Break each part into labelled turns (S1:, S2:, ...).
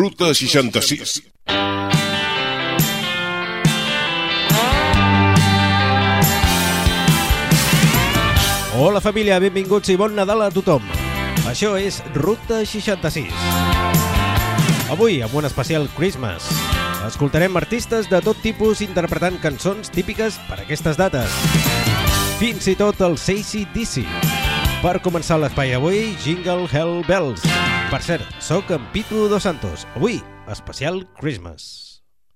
S1: Ruta 66.
S2: Hola família, benvinguts i bon Nadal a tothom. Això és Ruta 66. Avui, amb un especial Christmas, escoltarem artistes de tot tipus interpretant cançons típiques per aquestes dates. Fins i tot el AC/DC. Per començar l'espai avui, Jingle Hell Bells. Per cert, soc en Pitu Dos Santos. Avui, especial Christmas.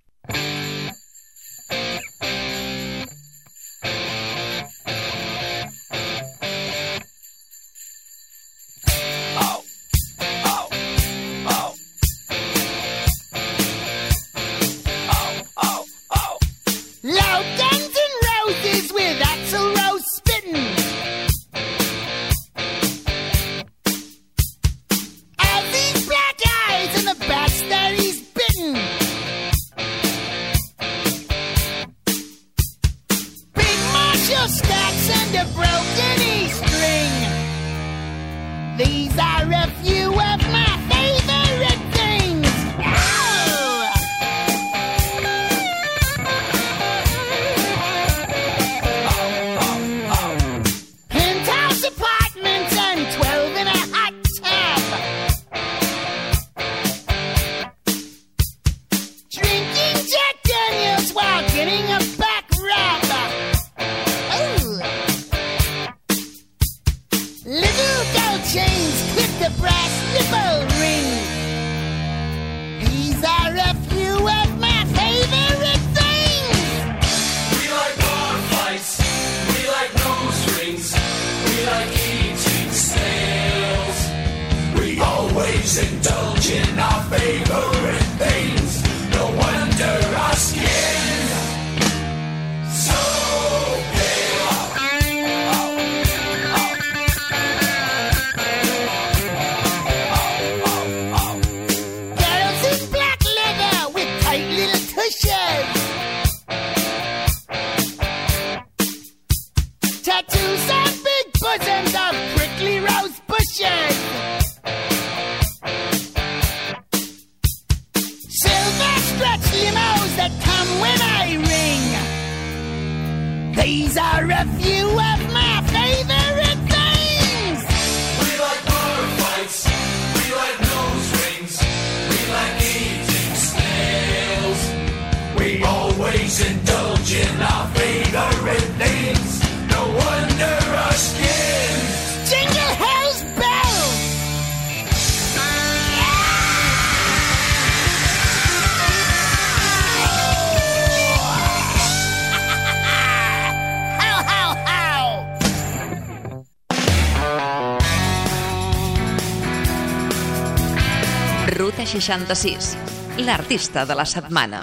S3: Ruta 66, l'artista de la setmana.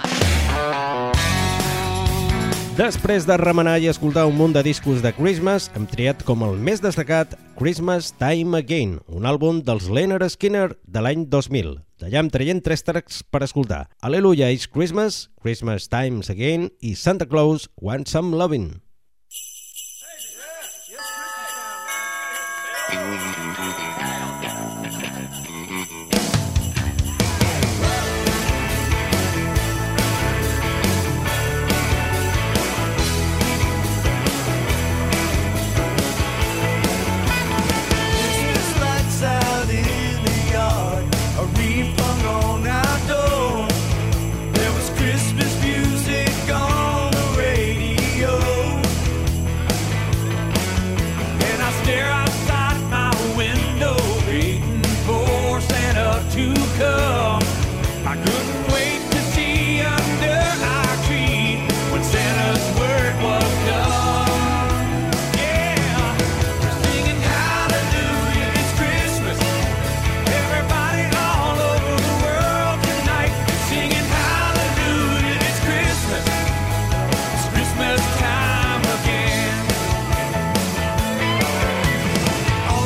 S2: Després de remenar i escoltar un munt de discos de Christmas, hem triat com el més destacat Christmas Time Again, un àlbum dels Lynyrd Skynyrd de l'any 2000. D'allà em traient 3 tracks per escoltar: Hallelujah It's Christmas, Christmas Times Again i Santa Claus Want Some Lovin'.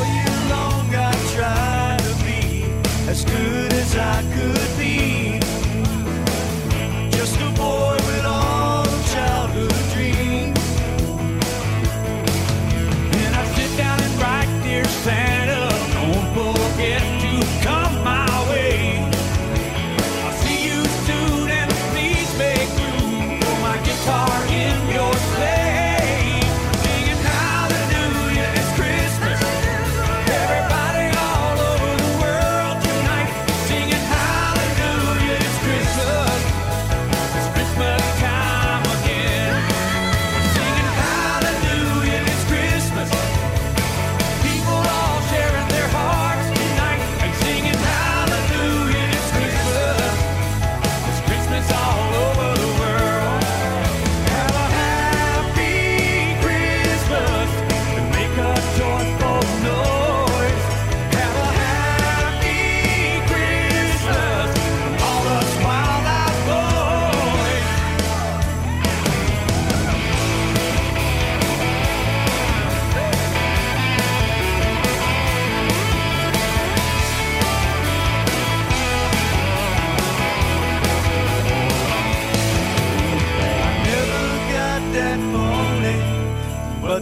S4: As good as I could be.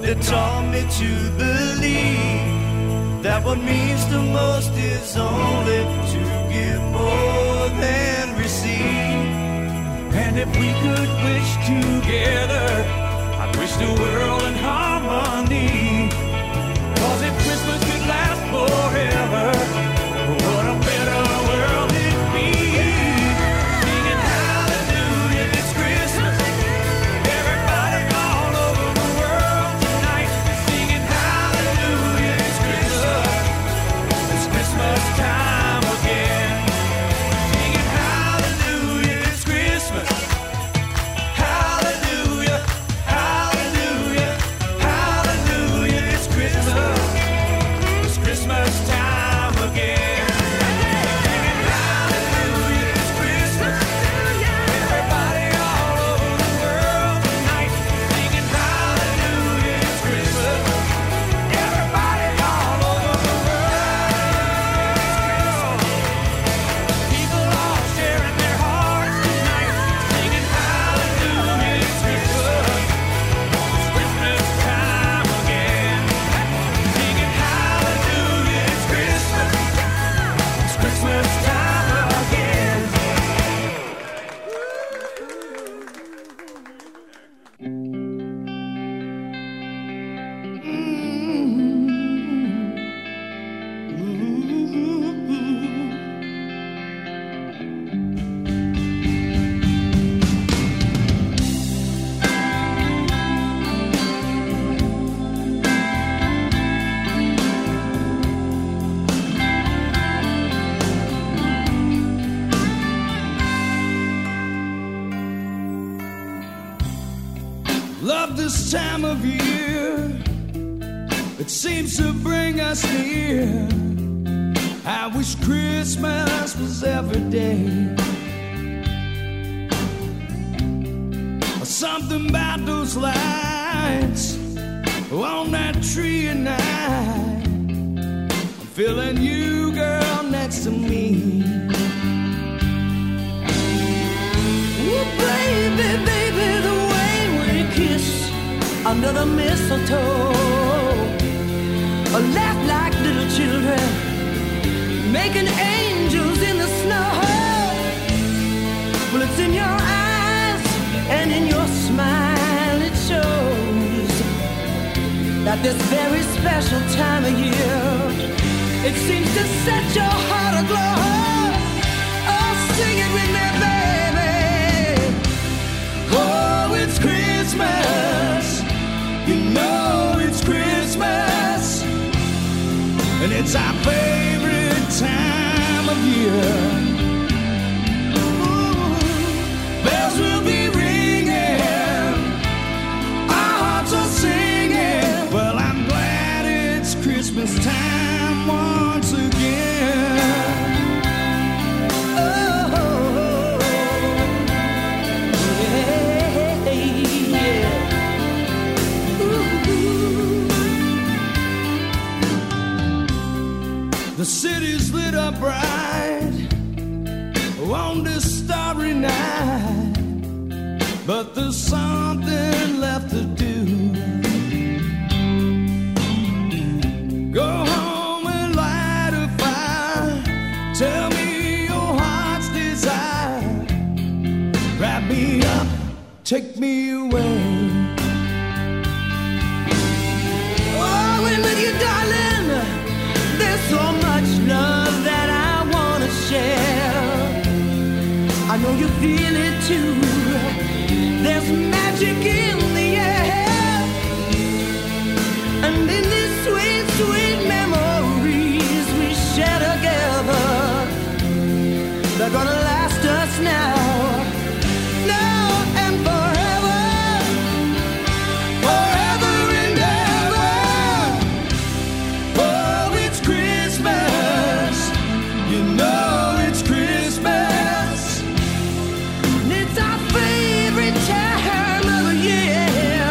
S1: They taught me to believe that what means the most is only to give more than receive. And if we could wish together, I'd wish the world in harmony. 'Cause if Christmas could last forever, what a better world it'd be. Singing hallelujah, it's Christmas. Everybody all over the world tonight singing hallelujah, it's Christmas. It's Christmas time again. Singing hallelujah, it's Christmas. Hallelujah, hallelujah, hallelujah, it's Christmas. It's Christmas time again. Singing hallelujah, it's Christmas. Everybody all over the world tonight singing hallelujah, it's Christmas. Everybody all over the world. People all sharing their hearts tonight singing hallelujah, it's Christmas. It's Christmas time again. Singing hallelujah, it's Christmas. It's Christmas time again.
S4: Love this time of year, it seems to bring us near. I wish Christmas was every day. Something about those lights on that tree at night. I'm feeling you, girl, next to me.
S5: Ooh, baby, baby, the way we kiss under the mistletoe, or laugh like little children, making angels in the snow. Well, it's in your eyes and in your smile, it shows that this very special time of year, it seems to set your heart aglow. Oh, sing it with me, baby.
S4: Oh, it's Christmas. You know it's Christmas. And it's our favorite time of year. Ooh, bells will be ringing, our hearts are singing. Well, I'm glad it's Christmas time once again. The city's lit up bright on this starry night, but there's something left to do. Go home and light a fire, tell me your heart's desire. Wrap me up, take me away.
S5: Oh, and with you, darling, there's so much love that I want to share. I know you feel it too. There's magic in the air. And in these sweet, sweet memories we share together, they're gonna last us now, now and forever. Forever and ever.
S4: Oh, it's Christmas. You know it's Christmas.
S5: And it's our favorite time of the year.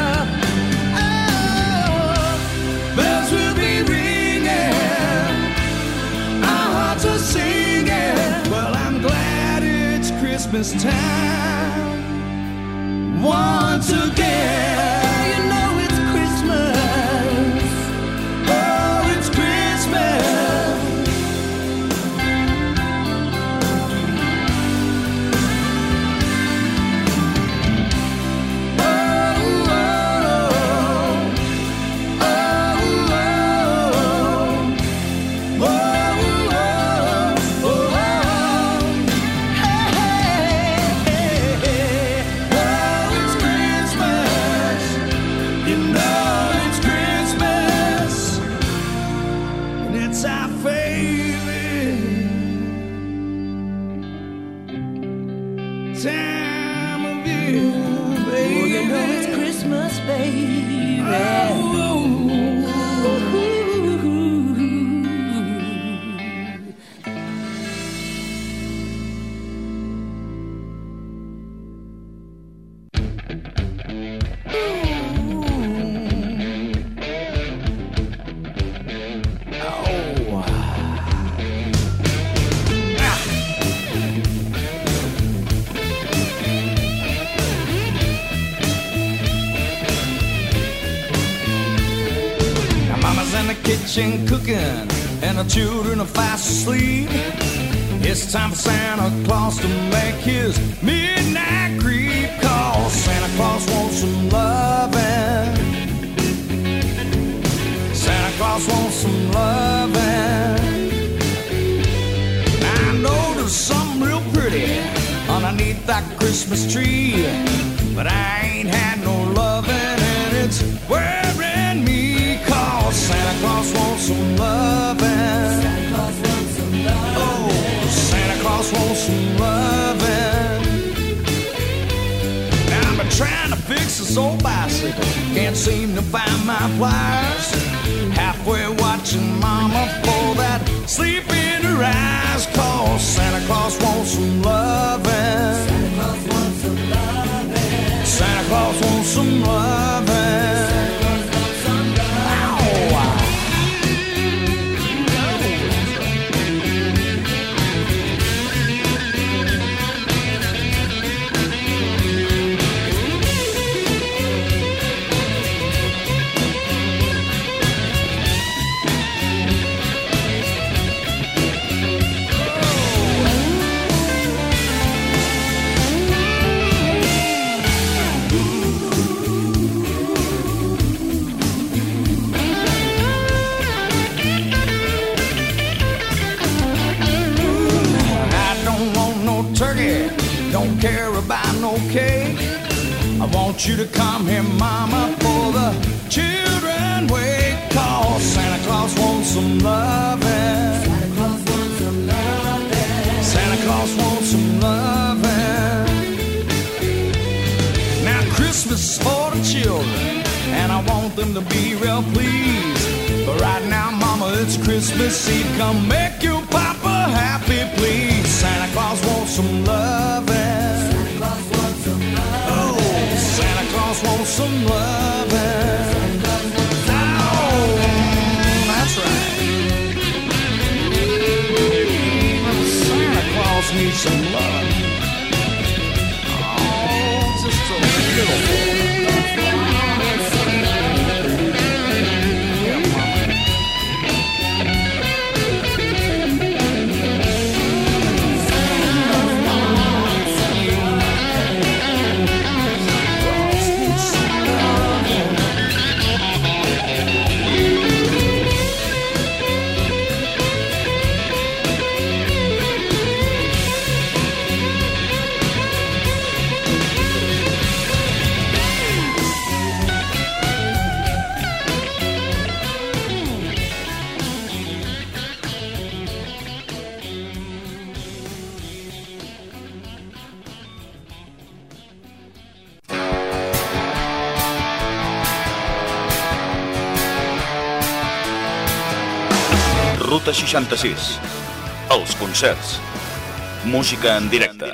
S5: Oh,
S4: Bells will be ringing, our hearts are singing. Well, I'm glad it's Christmas time once again.
S5: you know it's Christmas.
S4: time of year, baby.
S5: Oh, you know it's Christmas, baby.
S4: Kitchen cooking and the children are fast asleep. It's time for Santa Claus to make his midnight creep. 'Cause Santa Claus wants some loving. Santa Claus wants some loving. I know there's something real pretty underneath that Christmas tree, but I ain't had no loving and it's worrying me. 'Cause Santa Claus wants some loving. Santa Claus wants some loving. Oh, Santa Claus wants some loving. Now I've been trying to fix this old bicycle, can't seem to find my pliers. Halfway watching Mama for that sleep in her eyes. 'Cause Santa Claus wants some loving. Santa Claus wants some loving. Santa Claus wants some loving. Don't care about no cake. I want you to come here, Mama, for the children wake. 'Cause Santa Claus wants some loving. Santa Claus wants some loving. Santa Claus wants some loving. Now Christmas is for the children, and I want them to be real pleased. But right now, Mama, it's Christmas Eve. Come make your papa happy, please. Santa Claus wants some loving. Santa Claus wants some loving. Oh, Santa Claus wants some loving. Oh, that's right. Santa Claus needs some love. Oh, just a little bit.
S6: Ruta 66. Els concerts. Música en directe.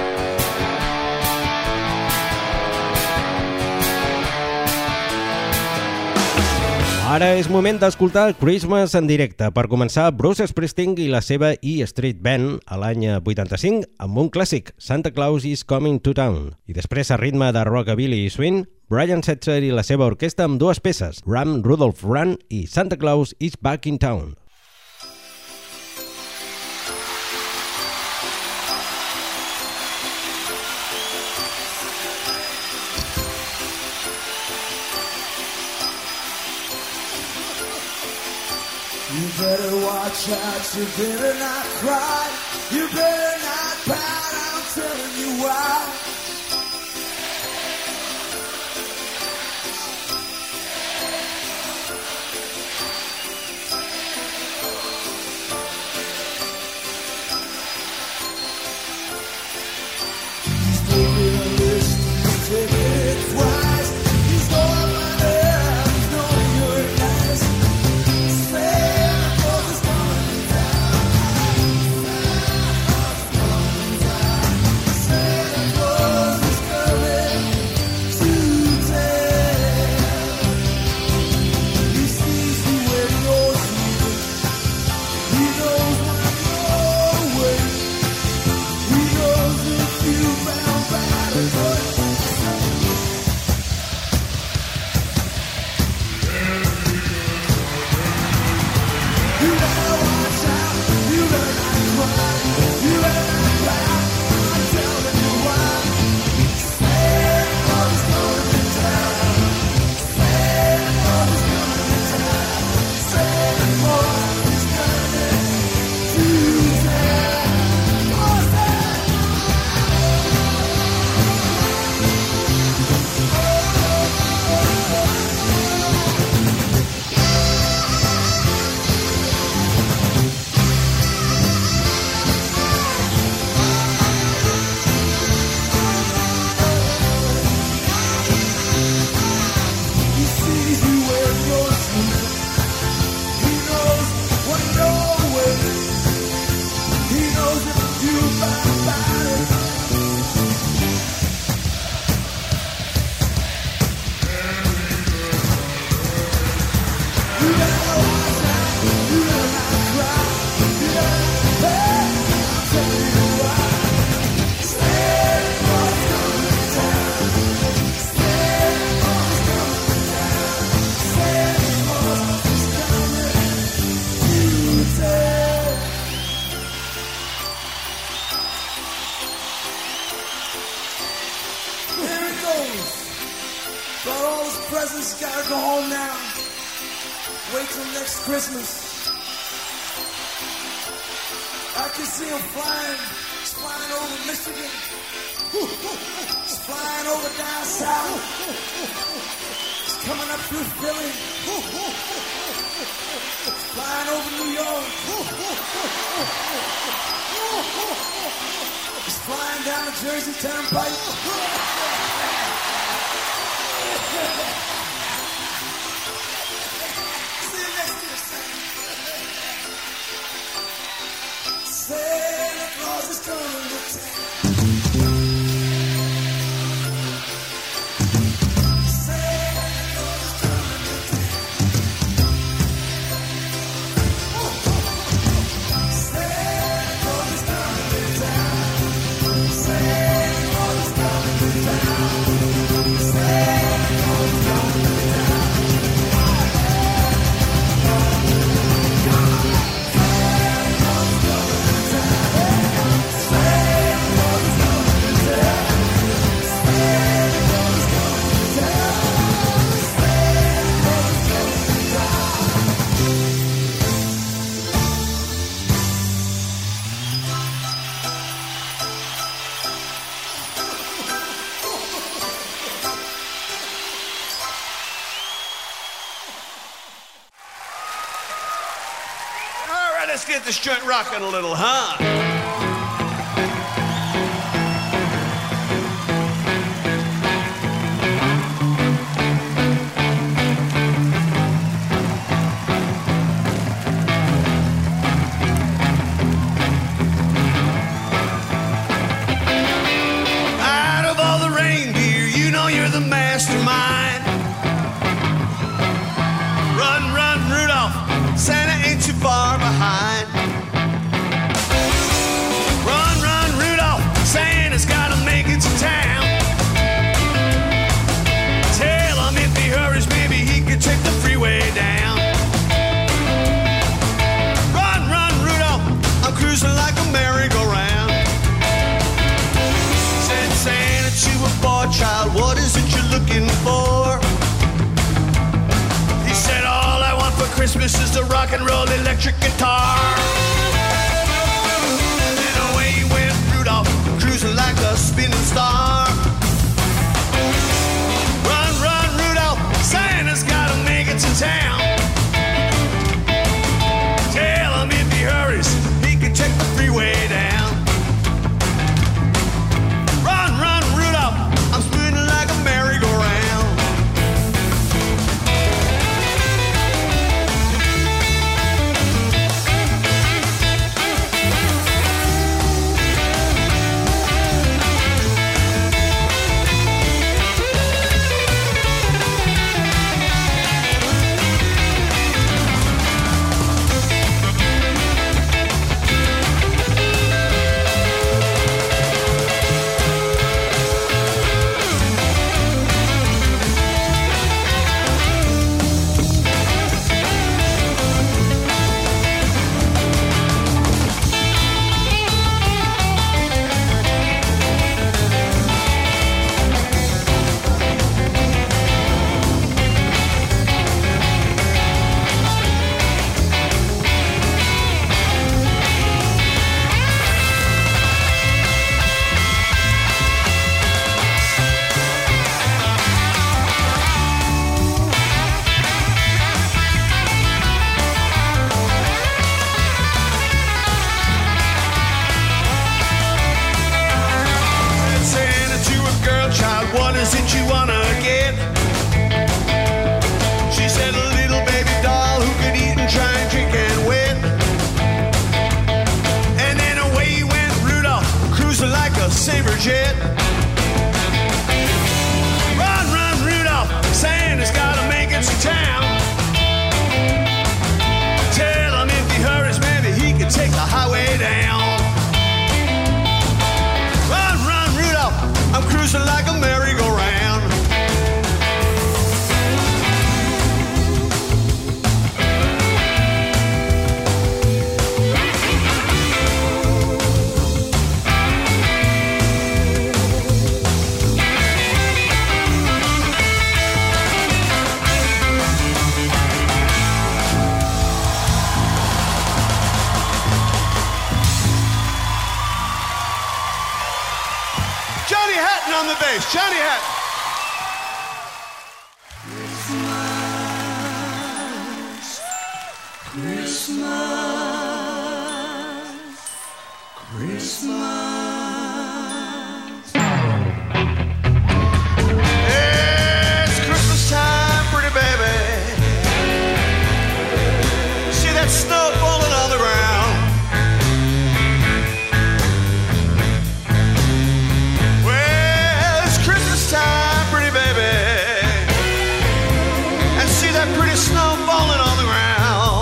S2: Ara és moment d'escoltar Christmas en directe. Per començar, Bruce Springsteen i la seva E Street Band a l'any 85 amb un clàssic, Santa Claus is Coming to Town. I després, a ritme de rockabilly i swing, Brian Setzer i la seva orquestra amb dues peces, Run, Rudolph, Run i Santa Claus is Back in Town.
S7: You better watch out, you better not cry, you better not pout, I'm telling you why. Got all his presents, gotta go home now. Wait till next Christmas. I can see him flying. He's flying over Michigan. He's flying over down south. He's coming up through Philly. He's flying over New York. He's flying down the Jersey Turnpike. See you next year, Santa Claus is coming to town.
S8: Let's get this joint rocking a little, huh? Out of all the reindeer, you know you're the mastermind. Run, run, Rudolph, Santa ain't too far behind. Run, run, Rudolph, Santa's gotta make it to town. Tell him if he hurries, maybe he could take the freeway down. Run, run, Rudolph, I'm cruising like a merry-go-round. Said Santa to a boy child, what is it you're looking for? He said, all I want for Christmas is the rock and roll electric guitar. And away went Rudolph, cruising like a spinning star. Run, run, Rudolph, Santa's gotta make it to town. Tell him if he hurries, he can take the freeway down. Run, run, Rudolph, I'm spinning like a merry-go-round. What is it you wanna get? She said a little baby doll who could eat and try and drink and wet. And then away went Rudolph, cruising like a saber jet. Run, run, Rudolph, Santa's gotta make it to town. Tell him if he hurries, maybe he can take the highway down. Run, run, Rudolph, I'm cruising like a merry-go-round. Johnny Hatton on the bass. Johnny Hatton.
S7: It's Christmas time, pretty baby. See that snow falling on the ground. Well, it's Christmas time, pretty baby. And see that pretty snow falling on the ground.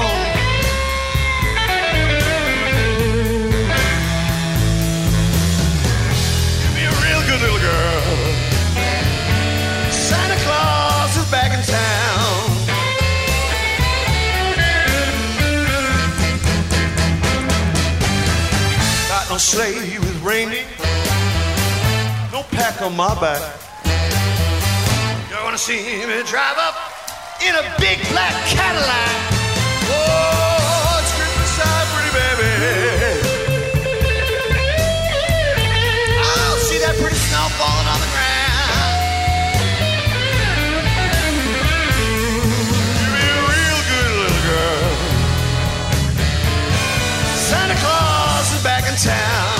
S7: Little girl, Santa Claus is back in town. Got no sleigh with reindeer, no pack on my back. You're gonna see me drive up in a big black Cadillac. Oh, it's Christmas time, pretty baby. That pretty snow falling on the ground. You be a real good little girl. Santa Claus is back in town.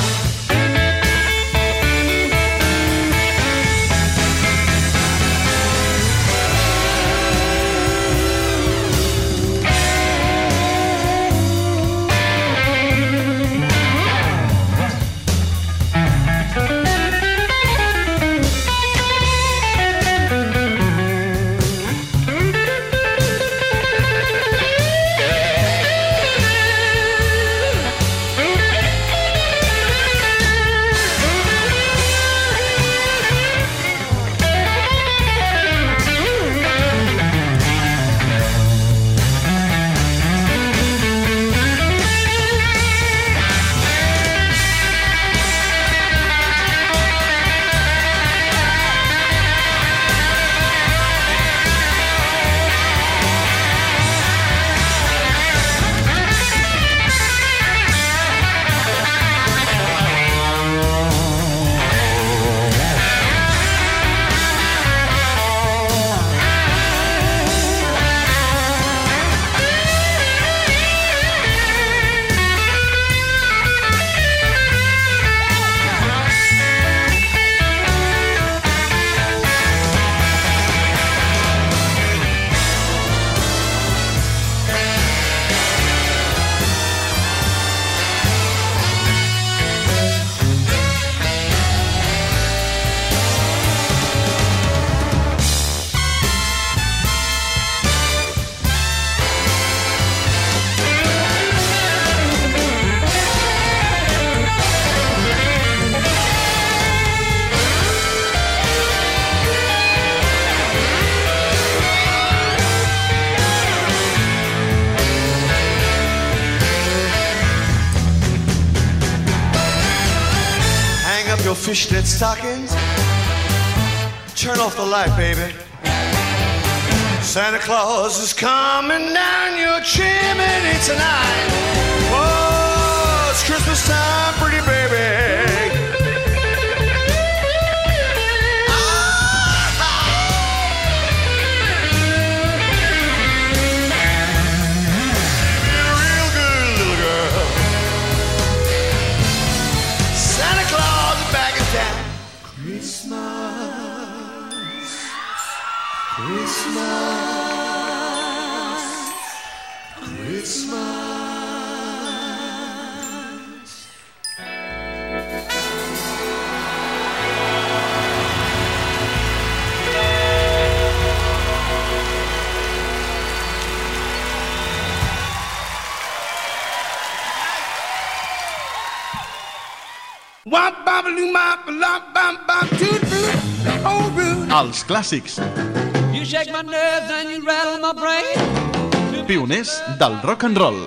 S7: Your fishnet stockings. Turn off the light, baby. Santa Claus is coming down your chimney tonight. Oh, it's Christmas time, pretty baby. You're a real good little girl. Santa Claus is back in town. Christmas.
S9: Els clàssics. Pioners del rock and roll.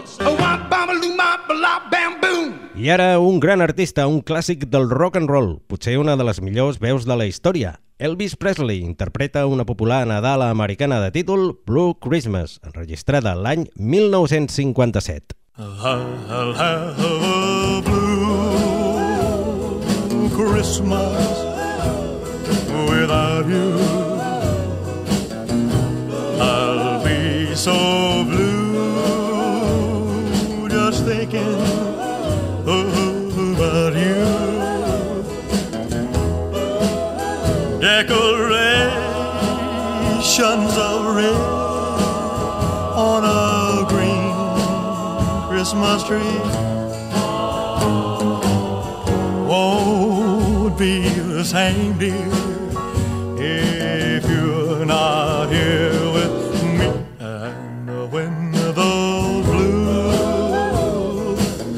S2: I ara un gran artista, un clàssic del rock and roll, potser una de les millors veus de la història. Elvis Presley interpreta una popular Nadala americana de títol Blue Christmas, enregistrada l'any 1957.
S10: I'll have a blue Christmas without you. I'll be so blue just thinking about you. Decorations of red on a green Christmas tree won't be the same, dear, if you're not here with me. And when those blue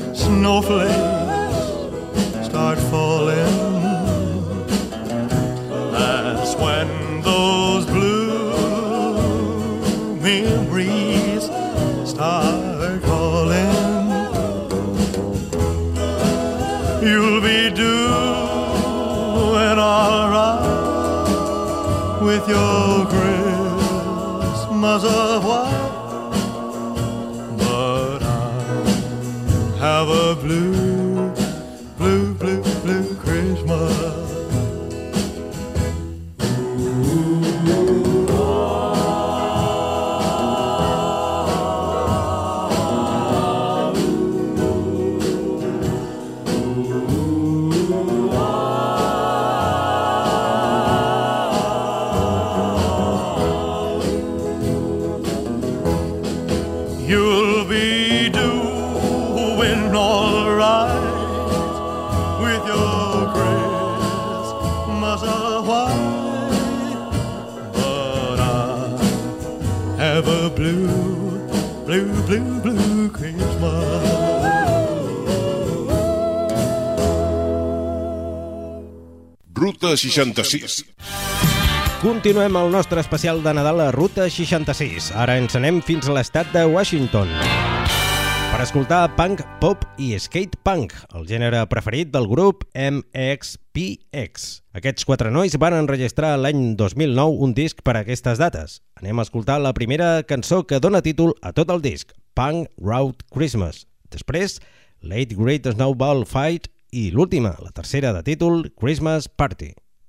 S10: snowflakes start falling, that's when those blue memories start calling. You'll be doing all right with your Christmas of white, but I have a blue, blue, blue, blue Christmas. You'll be doing all right with your Christmas of white, but I have a blue, blue, blue, blue Christmas.
S11: Ruta 66.
S2: Continuem el nostre especial de Nadal a Ruta 66. Ara ens anem fins a l'estat de Washington per escoltar punk, pop i skate punk, el gènere preferit del grup MXPX. Aquests 4 nois van enregistrar l'any 2009 un disc per a aquestes dates. Anem a escoltar la primera cançó que dona títol a tot el disc, Punk Route Christmas. Després, Late Great Snowball Fight i l'última, la tercera de títol, Christmas Party.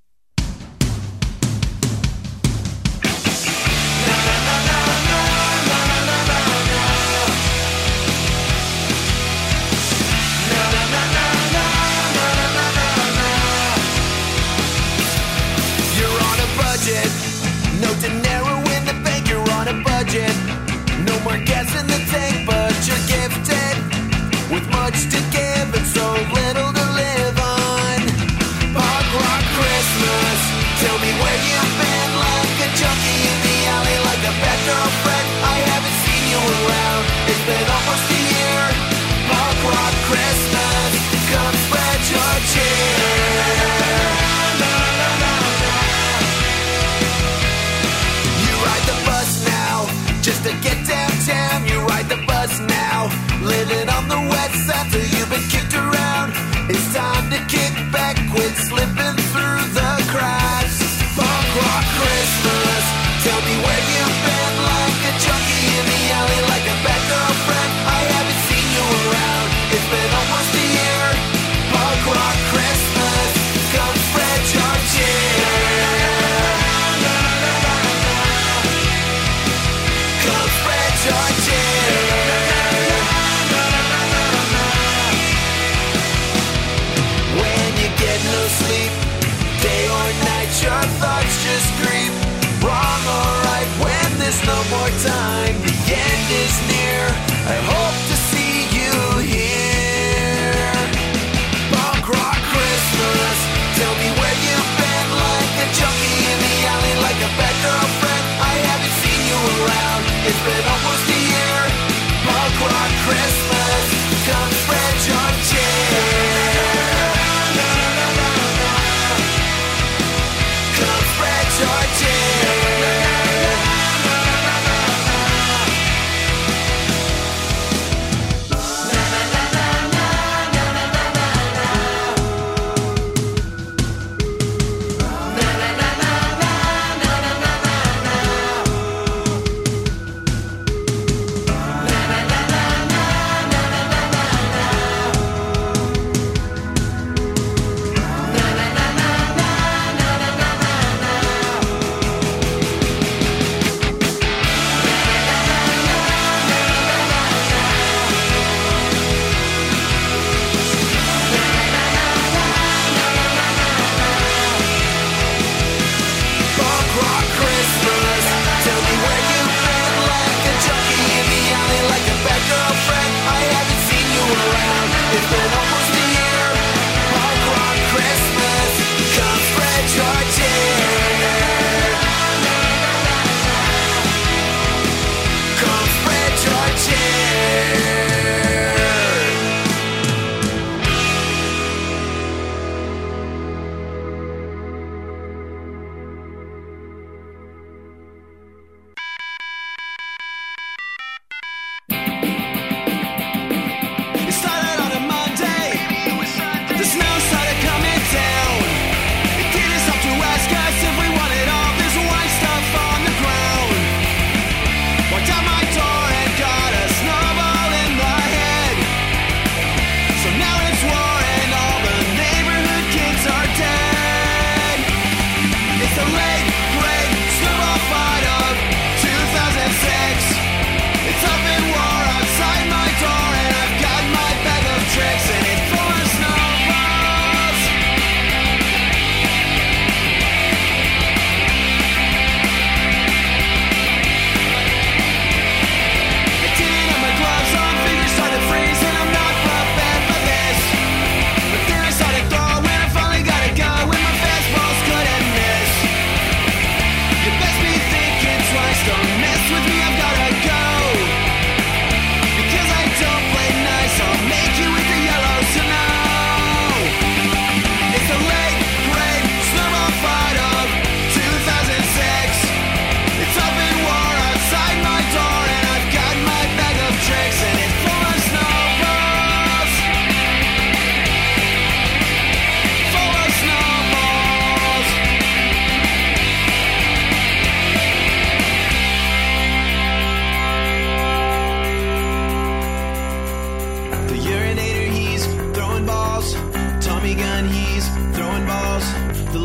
S12: No dinero in the bank, you're on a budget. No more gas in the tank, but you're gifted with much to give and so little to live on. Punk rock Christmas, tell me where you've been, like a junkie in the alley, like a bad girlfriend. I haven't seen you around, it's been almost a year. Punk rock Christmas, come spread your cheer. Just to get downtown, you ride the bus now. Living on the west side till you've been kicked around. It's time to kick back, quit slipping through the cracks. Punk rock Christmas, tell me where you've been, like a junkie in the alley, like a bad girlfriend. I haven't seen you around, it's been almost a year. Punk rock Christmas, come spread your cheer. When you get no sleep, day or night, your thoughts just creep. Wrong or right, when there's no more time, the end is near. I hope to see you here. Punk rock Christmas, tell me where you've been, like a junkie in the alley, like a bad girlfriend. I haven't seen you around, it's been almost a year. Punk rock Christmas, come spread your cheer. Come spread your cheer.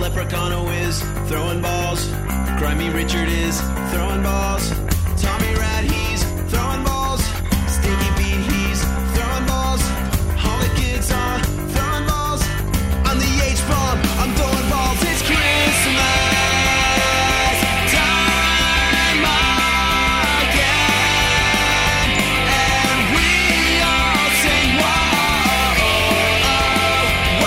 S13: Leprechaun is throwing balls. Grimy Richard is throwing balls. Tommy Rat, he's throwing balls. Stinky Pete, he's throwing balls. All the kids are throwing balls. On the H-bomb, I'm throwing balls. It's Christmas time again, and we all sing whoa, whoa,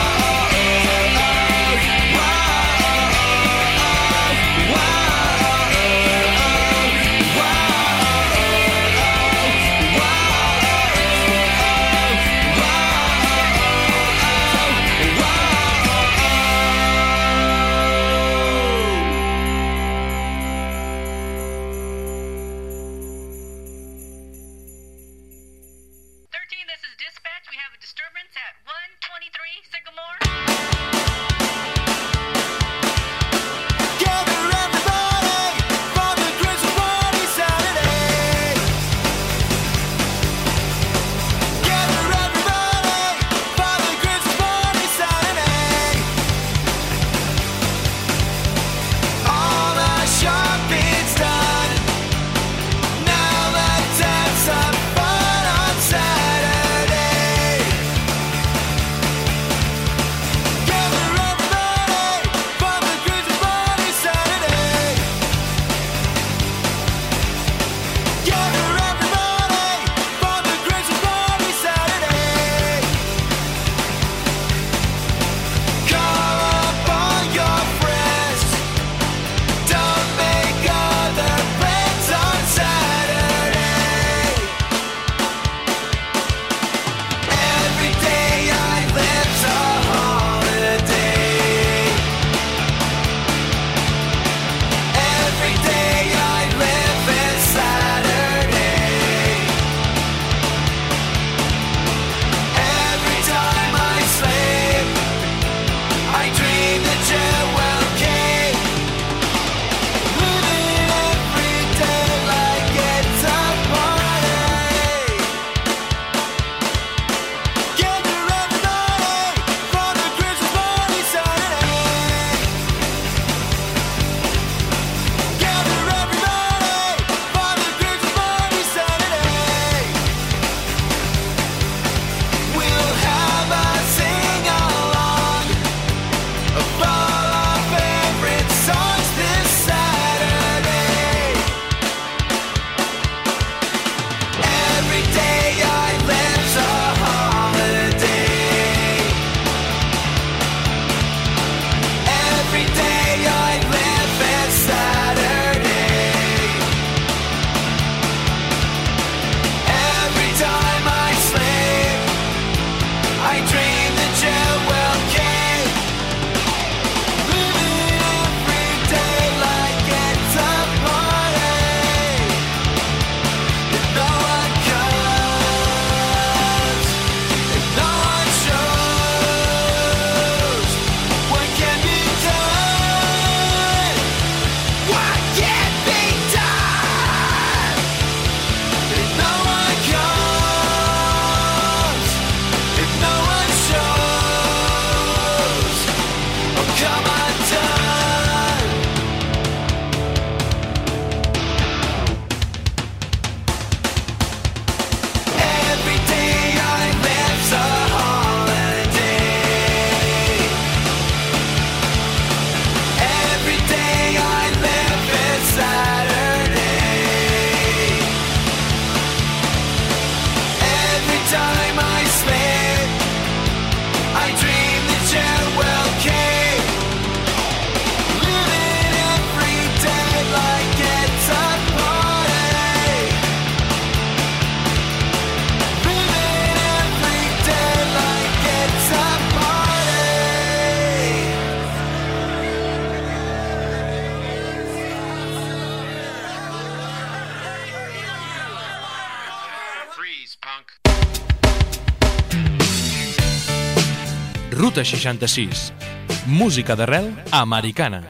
S14: Ruta 66. Música d'arrel americana.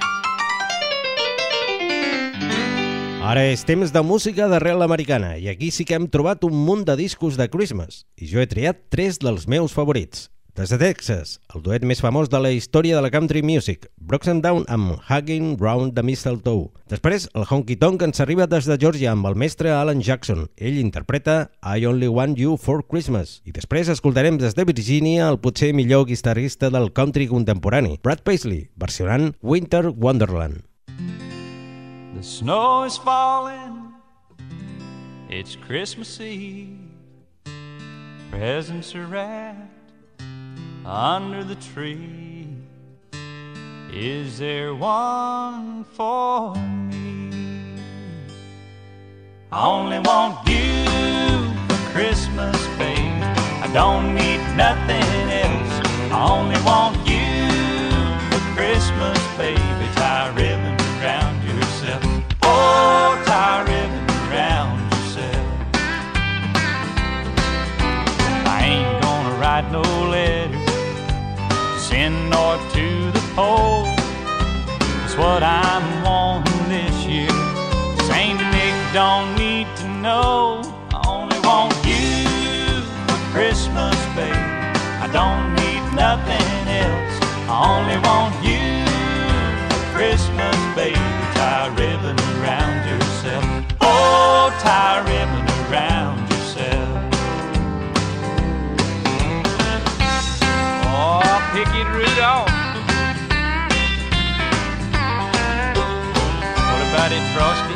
S2: Ara és temps de música d'arrel americana i aquí sí que hem trobat un munt de discos de Christmas i jo he triat 3 dels meus favorits. Des de Texas, el duet més famós de la història de la country music, Broxham Down amb Hugging Round the Mistletoe. Després, el honky tonk ens arriba des de Georgia amb el mestre Alan Jackson. Ell interpreta I Only Want You for Christmas. I després escoltarem des de Virgínia el potser millor guitarrista del country contemporani, Brad Paisley, versionant Winter Wonderland.
S1: The snow is falling, it's Christmas Eve, presents are wrapped under the tree. Is there one for me? I only want you for Christmas, baby. I don't need nothing else. I only want you for Christmas, baby. Tie a ribbon around yourself. Oh, tie a ribbon around yourself. I ain't gonna write no letter, send north to the pole. It's what I'm wanting this year. Saint Nick don't need to know. I only want you for Christmas, baby. I don't need nothing else. I only want you for Christmas, baby. Tie a ribbon around yourself. Oh, tie a ribbon around yourself. Pick it, Rudolph. What about it, Frosty?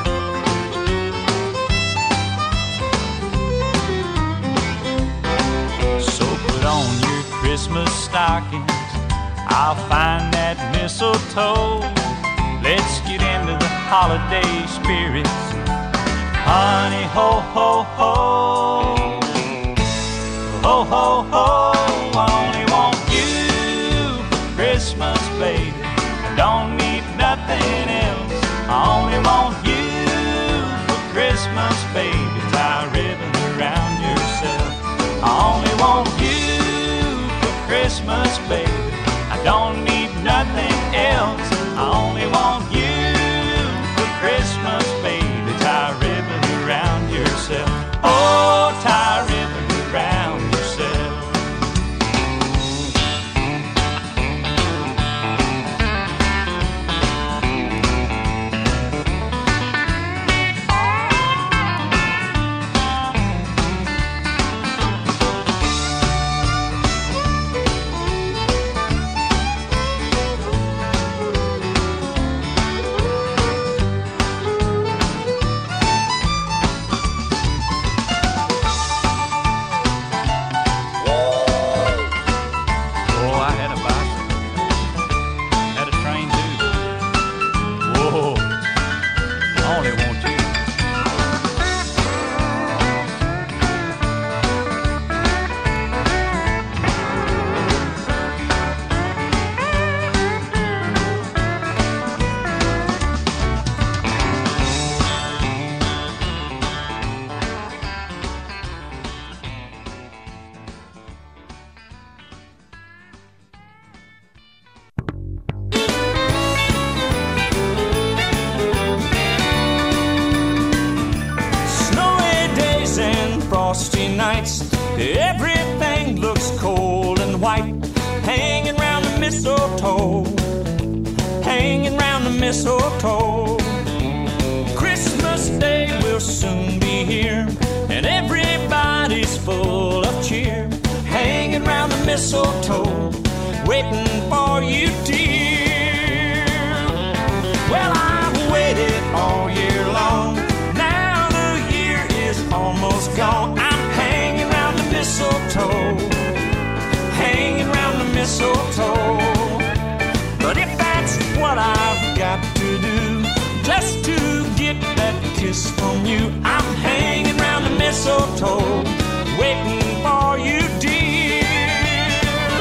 S1: So put on your Christmas stockings, I'll find that mistletoe. Let's get into the holiday spirits. Honey, ho, ho, ho. Ho, ho, ho. I only want Christmas, baby. I don't need nothing else. I only want you for Christmas, baby. Tie a ribbon around yourself. I only want you for Christmas, baby. I don't need nothing else. I only want you for Christmas, baby. Tie a ribbon around yourself. Oh, tie a ribbon around yourself. Everything looks cold and white, hanging round the mistletoe, hanging round the mistletoe. Christmas Day will soon be here, and everybody's full of cheer, hanging round the mistletoe, waiting for you, dear. Well, I've waited all year long, now the year is almost gone. Mistletoe, hanging round the mistletoe. But if that's what I've got to do, just to get that kiss from you, I'm hanging round the mistletoe, waiting for you, dear.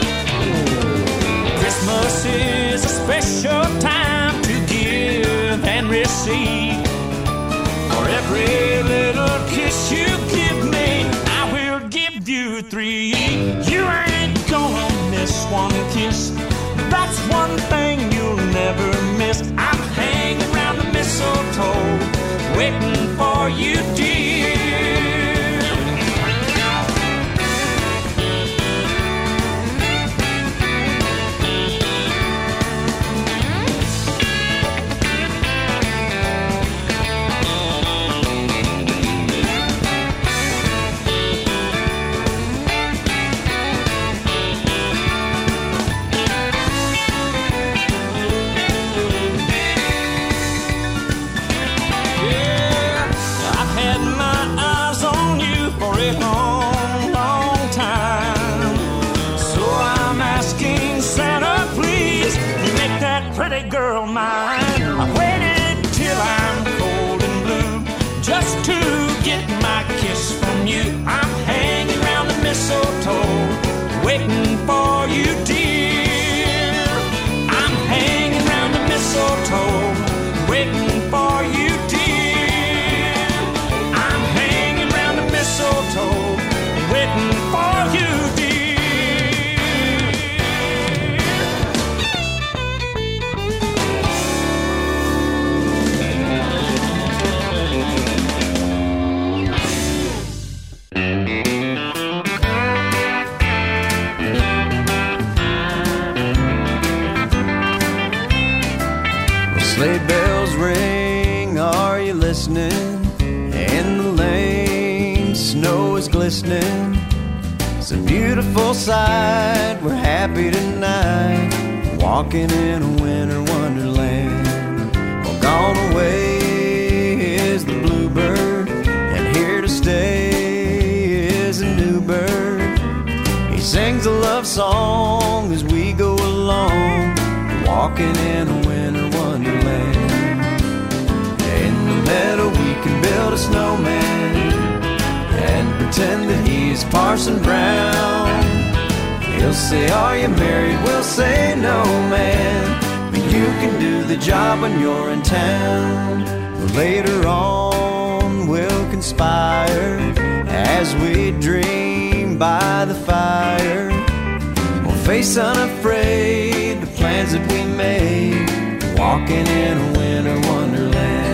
S1: Christmas is a special time to give and receive. For every little kiss you give me, you three. You ain't gonna miss one kiss. That's one thing you'll never miss. I'm hanging round the mistletoe, waiting for you, dear. girl mine. I waited till I'm cold and blue just to get my kiss from you. I'm hanging round the mistletoe waiting for you, dear. I'm hanging round the mistletoe waiting for you, dear. I'm hanging round the mistletoe waiting for you, dear.
S12: Sleigh bells ring, are you listening? In the lane, snow is glistening. It's a beautiful sight, we're happy tonight, walking in a winter wonderland. Well, gone away is the bluebird, and here to stay is a new bird. He sings a love song as we go along, walking in a winter wonderland. In the meadow we can build a snowman and pretend that he's Parson Brown. He'll say, are you married? We'll say, no, man, but you can do the job when you're in town. But later on we'll conspire as we dream by the fire. We'll face unafraid the plans that we made, walking in a winter wonderland.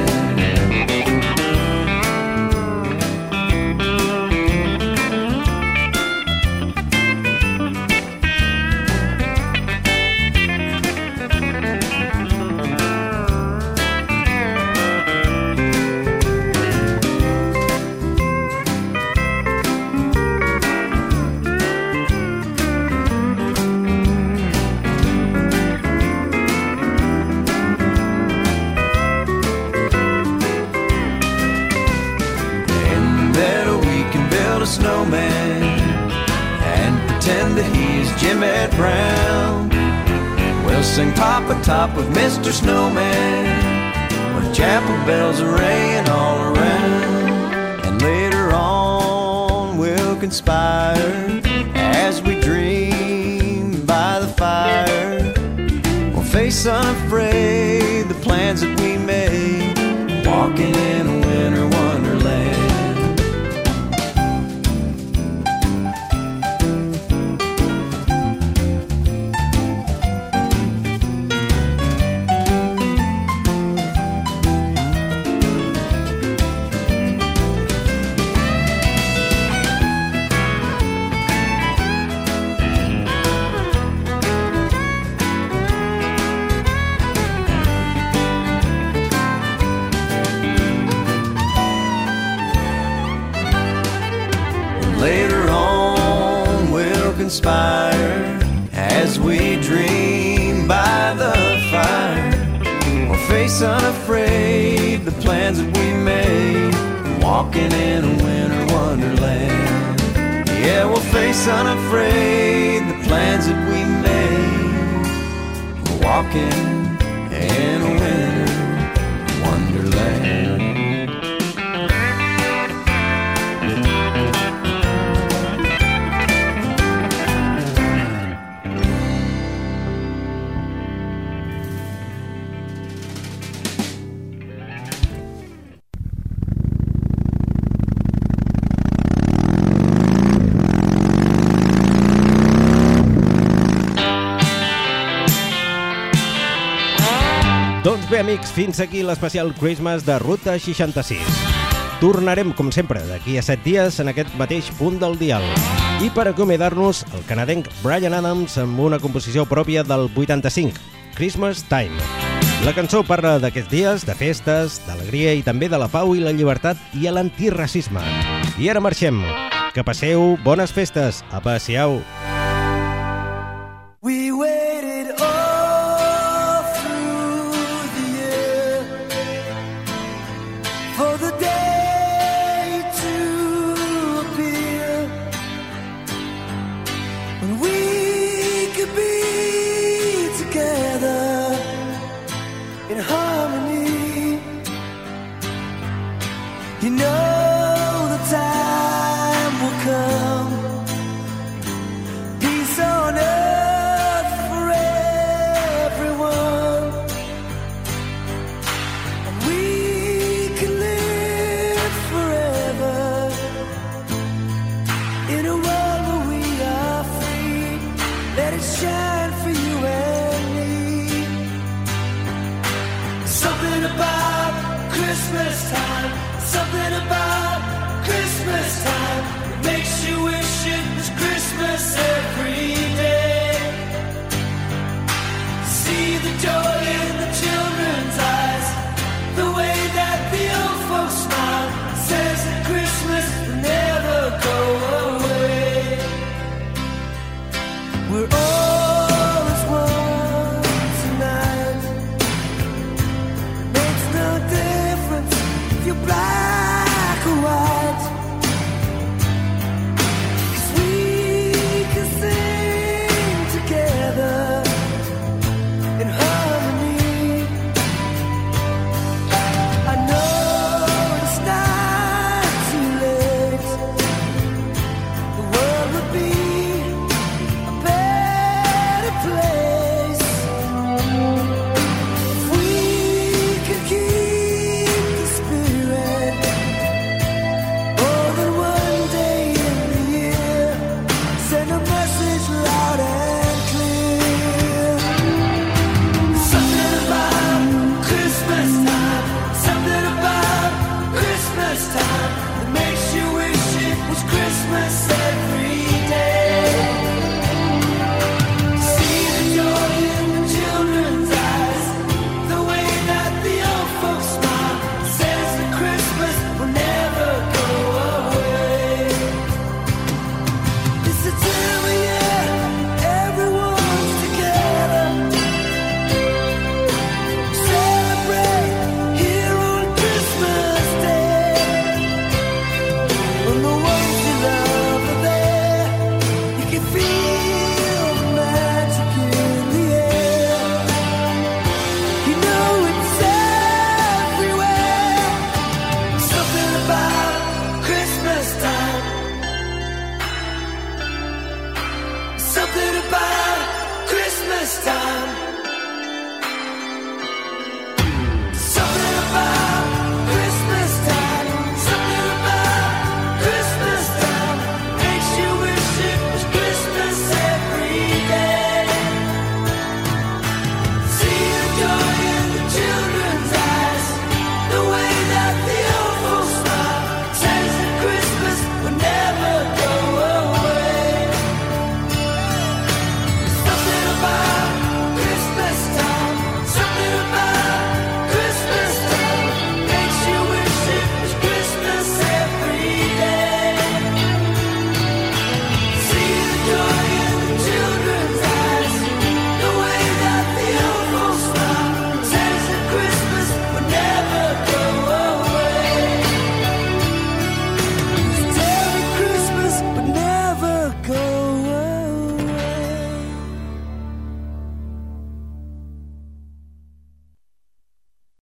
S12: Snowman and pretend that he's Jim Ed Brown. We'll sing Top Atop with Mr. Snowman with chapel bells are ringing all around. And later on we'll conspire as we dream by the fire. We'll face unafraid the plans that we made, walking in a winter wonderland. Later on we'll conspire as we dream by the fire. We'll face unafraid the plans that we made, walking in a winter wonderland. Yeah, we'll face unafraid the plans that we made, walking in a winter wonderland.
S2: Doncs bé, amics, fins aquí l'especial Christmas de Ruta 66. Tornarem, com sempre, d'aquí a 7 dies en aquest mateix punt del dial. I per acomiadar-nos, el canadenc Bryan Adams amb una composició pròpia del 85, Christmas Time. La cançó parla d'aquests dies, de festes, d'alegria i també de la pau i la llibertat i l'antiracisme. I ara marxem. Que passeu bones festes. Apa, siau.
S5: We waited all through the year for the day to appear when we could be together in harmony. You know the time will come, peace on earth for everyone, and we can live forever in a world where we are free. Let it shine for you and me. Something about Christmas time, something about Christmas time, it makes you wish it was Christmas every day. See the door